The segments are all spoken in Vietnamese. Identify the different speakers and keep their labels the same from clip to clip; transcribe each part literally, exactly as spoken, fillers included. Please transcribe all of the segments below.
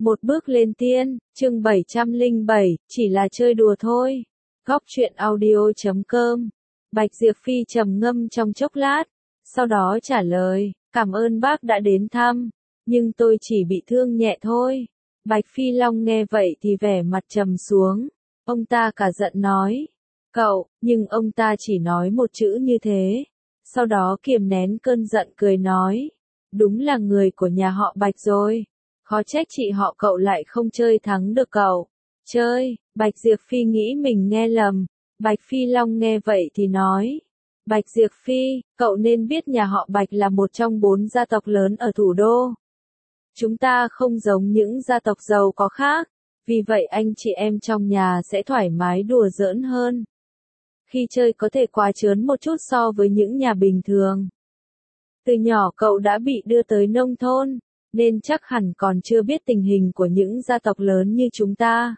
Speaker 1: Một bước lên tiên, chương bảy trăm lẻ bảy, chỉ là chơi đùa thôi. Góc truyện audio chấm com. Bạch Diệp Phi trầm ngâm trong chốc lát, sau đó trả lời, cảm ơn bác đã đến thăm, nhưng tôi chỉ bị thương nhẹ thôi. Bạch Phi Long nghe vậy thì vẻ mặt trầm xuống, ông ta cả giận nói, cậu, nhưng ông ta chỉ nói một chữ như thế, sau đó kiềm nén cơn giận cười nói, đúng là người của nhà họ Bạch rồi. Khó trách chị họ cậu lại không chơi thắng được cậu. Chơi, Bạch Diệp Phi nghĩ mình nghe lầm. Bạch Phi Long nghe vậy thì nói. Bạch Diệp Phi, cậu nên biết nhà họ Bạch là một trong bốn gia tộc lớn ở thủ đô. Chúng ta không giống những gia tộc giàu có khác, vì vậy anh chị em trong nhà sẽ thoải mái đùa giỡn hơn. Khi chơi có thể quá trớn một chút so với những nhà bình thường. Từ nhỏ cậu đã bị đưa tới nông thôn, nên chắc hẳn còn chưa biết tình hình của những gia tộc lớn như chúng ta.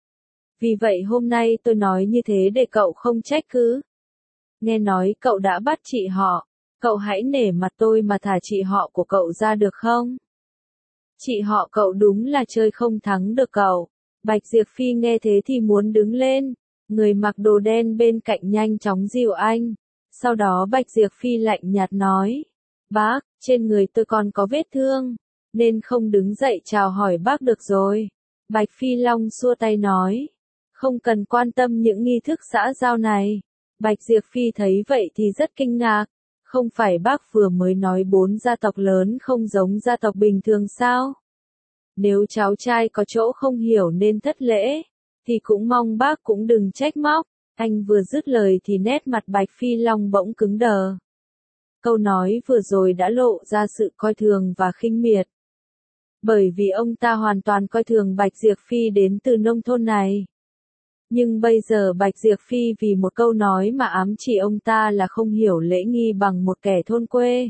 Speaker 1: Vì vậy hôm nay tôi nói như thế để cậu không trách cứ. Nghe nói cậu đã bắt chị họ, cậu hãy nể mặt tôi mà thả chị họ của cậu ra được không? Chị họ cậu đúng là chơi không thắng được cậu. Bạch Diệp Phi nghe thế thì muốn đứng lên, người mặc đồ đen bên cạnh nhanh chóng dìu anh. Sau đó Bạch Diệp Phi lạnh nhạt nói, bác, trên người tôi còn có vết thương, nên không đứng dậy chào hỏi bác được rồi. Bạch Phi Long xua tay nói, không cần quan tâm những nghi thức xã giao này. Bạch Diệp Phi thấy vậy thì rất kinh ngạc, không phải bác vừa mới nói bốn gia tộc lớn không giống gia tộc bình thường sao? Nếu cháu trai có chỗ không hiểu nên thất lễ, thì cũng mong bác cũng đừng trách móc. Anh vừa dứt lời thì nét mặt Bạch Phi Long bỗng cứng đờ. Câu nói vừa rồi đã lộ ra sự coi thường và khinh miệt. Bởi vì ông ta hoàn toàn coi thường Bạch Diệp Phi đến từ nông thôn này. Nhưng bây giờ Bạch Diệp Phi vì một câu nói mà ám chỉ ông ta là không hiểu lễ nghi bằng một kẻ thôn quê.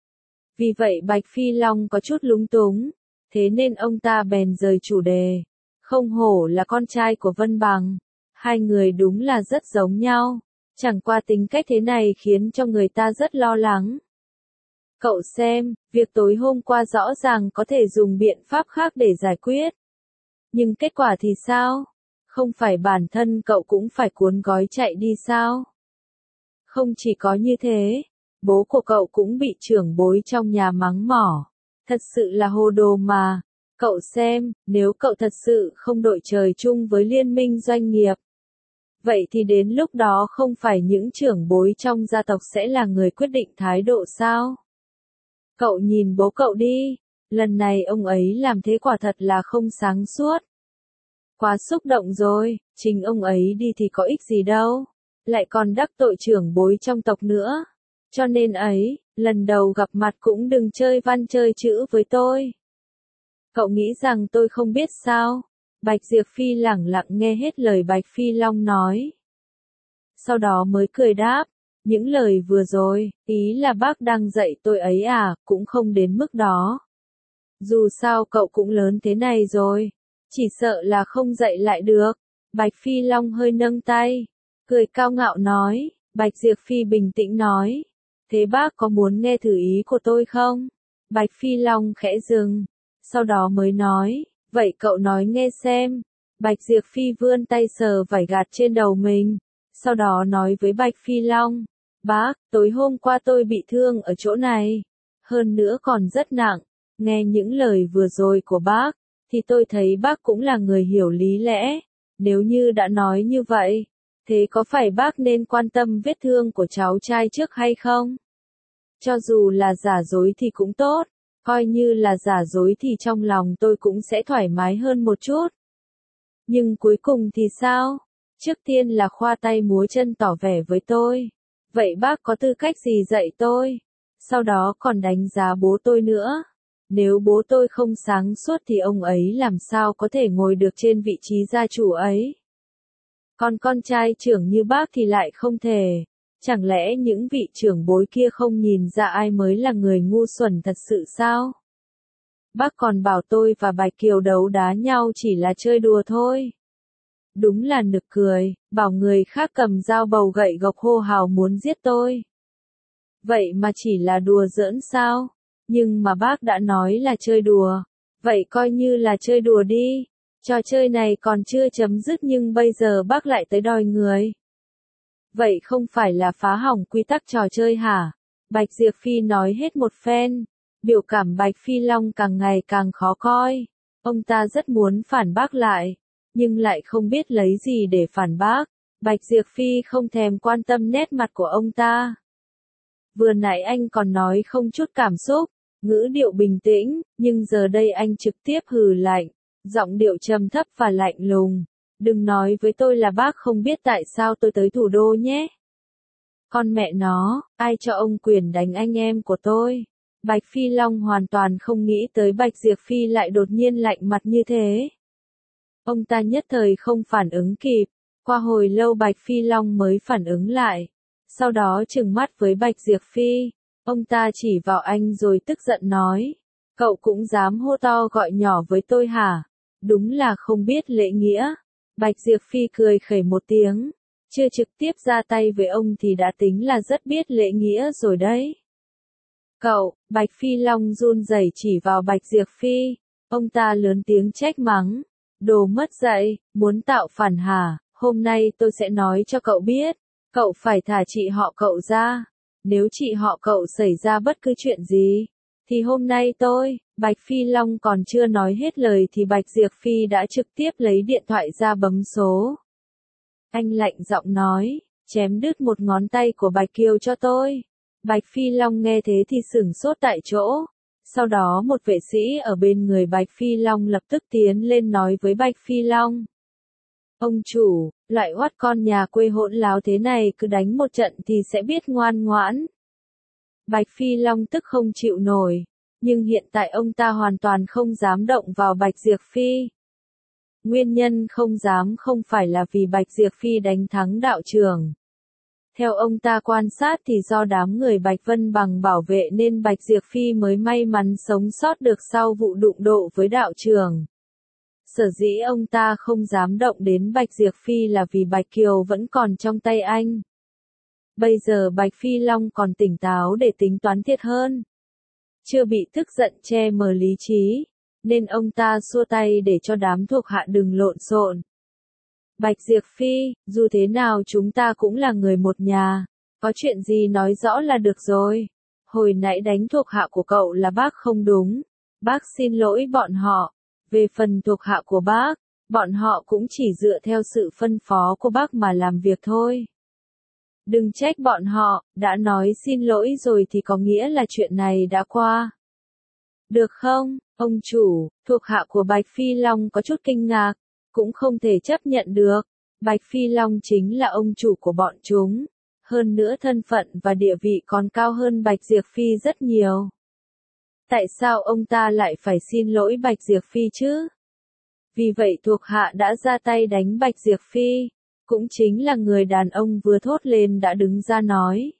Speaker 1: Vì vậy Bạch Phi Long có chút lúng túng, thế nên ông ta bèn rời chủ đề. Không hổ là con trai của Vân Bằng, hai người đúng là rất giống nhau, chẳng qua tính cách thế này khiến cho người ta rất lo lắng. Cậu xem, việc tối hôm qua rõ ràng có thể dùng biện pháp khác để giải quyết. Nhưng kết quả thì sao? Không phải bản thân cậu cũng phải cuốn gói chạy đi sao? Không chỉ có như thế, bố của cậu cũng bị trưởng bối trong nhà mắng mỏ. Thật sự là hồ đồ mà. Cậu xem, nếu cậu thật sự không đội trời chung với liên minh doanh nghiệp, vậy thì đến lúc đó không phải những trưởng bối trong gia tộc sẽ là người quyết định thái độ sao? Cậu nhìn bố cậu đi, lần này ông ấy làm thế quả thật là không sáng suốt. Quá xúc động rồi, chính ông ấy đi thì có ích gì đâu, lại còn đắc tội trưởng bối trong tộc nữa. Cho nên ấy, lần đầu gặp mặt cũng đừng chơi văn chơi chữ với tôi. Cậu nghĩ rằng tôi không biết sao? Bạch Diệp Phi lẳng lặng nghe hết lời Bạch Phi Long nói. Sau đó mới cười đáp, những lời vừa rồi, ý là bác đang dạy tôi ấy à, cũng không đến mức đó. Dù sao cậu cũng lớn thế này rồi, chỉ sợ là không dạy lại được. Bạch Phi Long hơi nâng tay, cười cao ngạo nói. Bạch Diệp Phi bình tĩnh nói, thế bác có muốn nghe thử ý của tôi không? Bạch Phi Long khẽ dừng, sau đó mới nói, vậy cậu nói nghe xem. Bạch Diệp Phi vươn tay sờ vải gạt trên đầu mình, sau đó nói với Bạch Phi Long, bác, tối hôm qua tôi bị thương ở chỗ này, hơn nữa còn rất nặng. Nghe những lời vừa rồi của bác, thì tôi thấy bác cũng là người hiểu lý lẽ. Nếu như đã nói như vậy, thế có phải bác nên quan tâm vết thương của cháu trai trước hay không? Cho dù là giả dối thì cũng tốt, coi như là giả dối thì trong lòng tôi cũng sẽ thoải mái hơn một chút. Nhưng cuối cùng thì sao? Trước tiên là khoa tay múa chân tỏ vẻ với tôi. Vậy bác có tư cách gì dạy tôi? Sau đó còn đánh giá bố tôi nữa. Nếu bố tôi không sáng suốt thì ông ấy làm sao có thể ngồi được trên vị trí gia chủ ấy? Còn con trai trưởng như bác thì lại không thể. Chẳng lẽ những vị trưởng bối kia không nhìn ra ai mới là người ngu xuẩn thật sự sao? Bác còn bảo tôi và Bạch Kiều đấu đá nhau chỉ là chơi đùa thôi. Đúng là nực cười, bảo người khác cầm dao bầu gậy gộc hô hào muốn giết tôi. Vậy mà chỉ là đùa giỡn sao? Nhưng mà bác đã nói là chơi đùa. Vậy coi như là chơi đùa đi. Trò chơi này còn chưa chấm dứt nhưng bây giờ bác lại tới đòi người. Vậy không phải là phá hỏng quy tắc trò chơi hả? Bạch Diệp Phi nói hết một phen. Biểu cảm Bạch Phi Long càng ngày càng khó coi. Ông ta rất muốn phản bác lại, nhưng lại không biết lấy gì để phản bác. Bạch Diệp Phi không thèm quan tâm nét mặt của ông ta. Vừa nãy anh còn nói không chút cảm xúc, ngữ điệu bình tĩnh, nhưng giờ đây anh trực tiếp hừ lạnh, giọng điệu trầm thấp và lạnh lùng. Đừng nói với tôi là bác không biết tại sao tôi tới thủ đô nhé. Con mẹ nó, ai cho ông quyền đánh anh em của tôi? Bạch Phi Long hoàn toàn không nghĩ tới Bạch Diệp Phi lại đột nhiên lạnh mặt như thế. Ông ta nhất thời không phản ứng kịp, qua hồi lâu Bạch Phi Long mới phản ứng lại. Sau đó trừng mắt với Bạch Diệp Phi, ông ta chỉ vào anh rồi tức giận nói, cậu cũng dám hô to gọi nhỏ với tôi hả? Đúng là không biết lễ nghĩa. Bạch Diệp Phi cười khẩy một tiếng, chưa trực tiếp ra tay với ông thì đã tính là rất biết lễ nghĩa rồi đấy. Cậu, Bạch Phi Long run rẩy chỉ vào Bạch Diệp Phi, ông ta lớn tiếng trách mắng, đồ mất dạy, muốn tạo phản hả? Hôm nay tôi sẽ nói cho cậu biết, cậu phải thả chị họ cậu ra. Nếu chị họ cậu xảy ra bất cứ chuyện gì, thì hôm nay tôi, Bạch Phi Long còn chưa nói hết lời thì Bạch Diệp Phi đã trực tiếp lấy điện thoại ra bấm số. Anh lạnh giọng nói, chém đứt một ngón tay của Bạch Kiều cho tôi. Bạch Phi Long nghe thế thì sửng sốt tại chỗ. Sau đó một vệ sĩ ở bên người Bạch Phi Long lập tức tiến lên nói với Bạch Phi Long. Ông chủ, loại oát con nhà quê hỗn láo thế này cứ đánh một trận thì sẽ biết ngoan ngoãn. Bạch Phi Long tức không chịu nổi, nhưng hiện tại ông ta hoàn toàn không dám động vào Bạch Diệp Phi. Nguyên nhân không dám không phải là vì Bạch Diệp Phi đánh thắng đạo trưởng. Theo ông ta quan sát thì do đám người Bạch Vân Bằng bảo vệ nên Bạch Diệp Phi mới may mắn sống sót được sau vụ đụng độ với đạo trưởng. Sở dĩ ông ta không dám động đến Bạch Diệp Phi là vì Bạch Kiều vẫn còn trong tay anh. Bây giờ Bạch Phi Long còn tỉnh táo để tính toán thiệt hơn. Chưa bị tức giận che mờ lý trí, nên ông ta xua tay để cho đám thuộc hạ đừng lộn xộn. Bạch Diệp Phi, dù thế nào chúng ta cũng là người một nhà, có chuyện gì nói rõ là được rồi. Hồi nãy đánh thuộc hạ của cậu là bác không đúng, bác xin lỗi bọn họ. Về phần thuộc hạ của bác, bọn họ cũng chỉ dựa theo sự phân phó của bác mà làm việc thôi. Đừng trách bọn họ, đã nói xin lỗi rồi thì có nghĩa là chuyện này đã qua. Được không, ông chủ? Thuộc hạ của Bạch Phi Long có chút kinh ngạc, cũng không thể chấp nhận được. Bạch Phi Long chính là ông chủ của bọn chúng, hơn nữa thân phận và địa vị còn cao hơn Bạch Diệp Phi rất nhiều. Tại sao ông ta lại phải xin lỗi Bạch Diệp Phi chứ? Vì vậy thuộc hạ đã ra tay đánh Bạch Diệp Phi, cũng chính là người đàn ông vừa thốt lên đã đứng ra nói.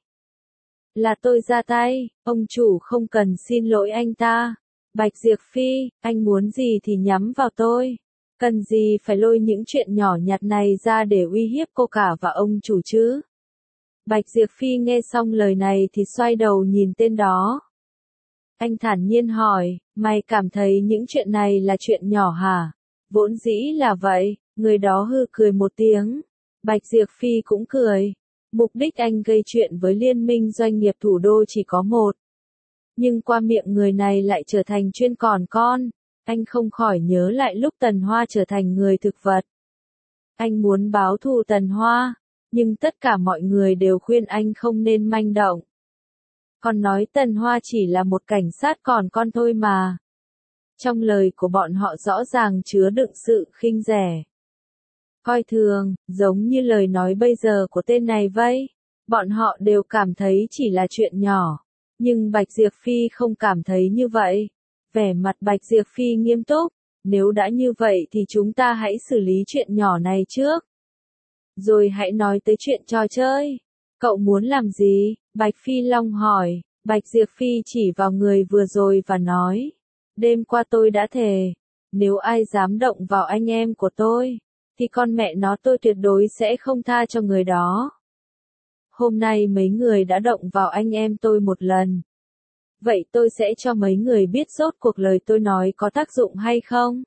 Speaker 1: Là tôi ra tay, ông chủ không cần xin lỗi anh ta. Bạch Diệp Phi, anh muốn gì thì nhắm vào tôi. Cần gì phải lôi những chuyện nhỏ nhặt này ra để uy hiếp cô cả và ông chủ chứ? Bạch Diệp Phi nghe xong lời này thì xoay đầu nhìn tên đó. Anh thản nhiên hỏi, mày cảm thấy những chuyện này là chuyện nhỏ hả? Vốn dĩ là vậy, người đó hư cười một tiếng. Bạch Diệp Phi cũng cười. Mục đích anh gây chuyện với Liên minh doanh nghiệp thủ đô chỉ có một. Nhưng qua miệng người này lại trở thành chuyên còn con. Anh không khỏi nhớ lại lúc Tần Hoa trở thành người thực vật. Anh muốn báo thù Tần Hoa, nhưng tất cả mọi người đều khuyên anh không nên manh động. Còn nói Tần Hoa chỉ là một cảnh sát còn con thôi mà. Trong lời của bọn họ rõ ràng chứa đựng sự khinh rẻ, coi thường, giống như lời nói bây giờ của tên này vậy. Bọn họ đều cảm thấy chỉ là chuyện nhỏ, nhưng Bạch Diệp Phi không cảm thấy như vậy. Vẻ mặt Bạch Diệp Phi nghiêm túc, nếu đã như vậy thì chúng ta hãy xử lý chuyện nhỏ này trước. Rồi hãy nói tới chuyện trò chơi. Cậu muốn làm gì? Bạch Phi Long hỏi. Bạch Diệp Phi chỉ vào người vừa rồi và nói. Đêm qua tôi đã thề, nếu ai dám động vào anh em của tôi, thì con mẹ nó tôi tuyệt đối sẽ không tha cho người đó. Hôm nay mấy người đã động vào anh em tôi một lần. Vậy tôi sẽ cho mấy người biết rốt cuộc lời tôi nói có tác dụng hay không?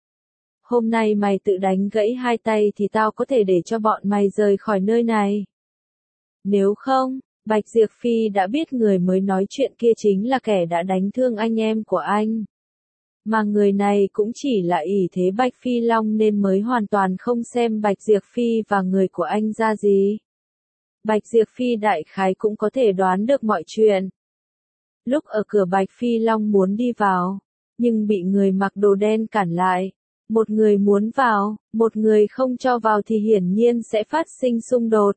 Speaker 1: Hôm nay mày tự đánh gãy hai tay thì tao có thể để cho bọn mày rời khỏi nơi này. Nếu không, Bạch Diệp Phi đã biết người mới nói chuyện kia chính là kẻ đã đánh thương anh em của anh. Mà người này cũng chỉ là ỷ thế Bạch Phi Long nên mới hoàn toàn không xem Bạch Diệp Phi và người của anh ra gì. Bạch Diệp Phi đại khái cũng có thể đoán được mọi chuyện. Lúc ở cửa Bạch Phi Long muốn đi vào, nhưng bị người mặc đồ đen cản lại. Một người muốn vào, một người không cho vào thì hiển nhiên sẽ phát sinh xung đột.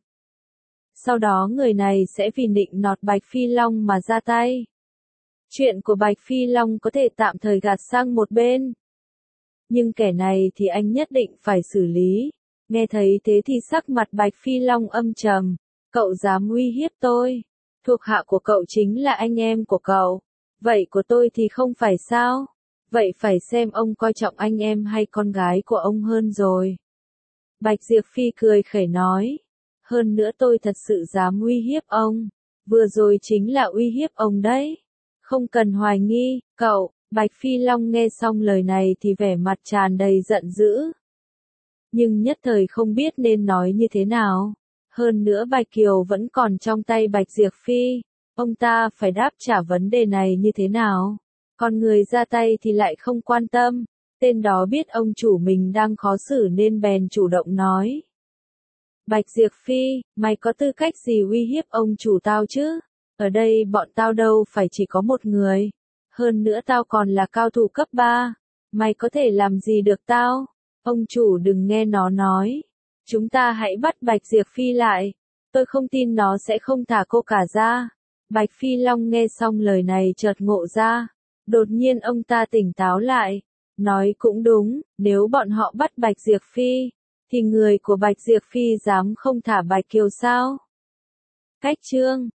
Speaker 1: Sau đó người này sẽ vì nịnh nọt Bạch Phi Long mà ra tay. Chuyện của Bạch Phi Long có thể tạm thời gạt sang một bên. Nhưng kẻ này thì anh nhất định phải xử lý. Nghe thấy thế thì sắc mặt Bạch Phi Long âm trầm. Cậu dám uy hiếp tôi. Thuộc hạ của cậu chính là anh em của cậu. Vậy của tôi thì không phải sao? Vậy phải xem ông coi trọng anh em hay con gái của ông hơn rồi. Bạch Diệp Phi cười khẩy nói. Hơn nữa tôi thật sự dám uy hiếp ông. Vừa rồi chính là uy hiếp ông đấy. Không cần hoài nghi, cậu. Bạch Phi Long nghe xong lời này thì vẻ mặt tràn đầy giận dữ. Nhưng nhất thời không biết nên nói như thế nào. Hơn nữa Bạch Kiều vẫn còn trong tay Bạch Diệp Phi. Ông ta phải đáp trả vấn đề này như thế nào? Còn người ra tay thì lại không quan tâm. Tên đó biết ông chủ mình đang khó xử nên bèn chủ động nói. Bạch Diệp Phi, mày có tư cách gì uy hiếp ông chủ tao chứ? Ở đây bọn tao đâu phải chỉ có một người. Hơn nữa tao còn là cao thủ cấp ba. Mày có thể làm gì được tao? Ông chủ đừng nghe nó nói. Chúng ta hãy bắt Bạch Diệp Phi lại. Tôi không tin nó sẽ không thả cô cả ra. Bạch Phi Long nghe xong lời này chợt ngộ ra. Đột nhiên ông ta tỉnh táo lại. Nói cũng đúng, nếu bọn họ bắt Bạch Diệp Phi, thì người của Bạch Diệp Phi dám không thả Bạch Kiều sao? Cách chương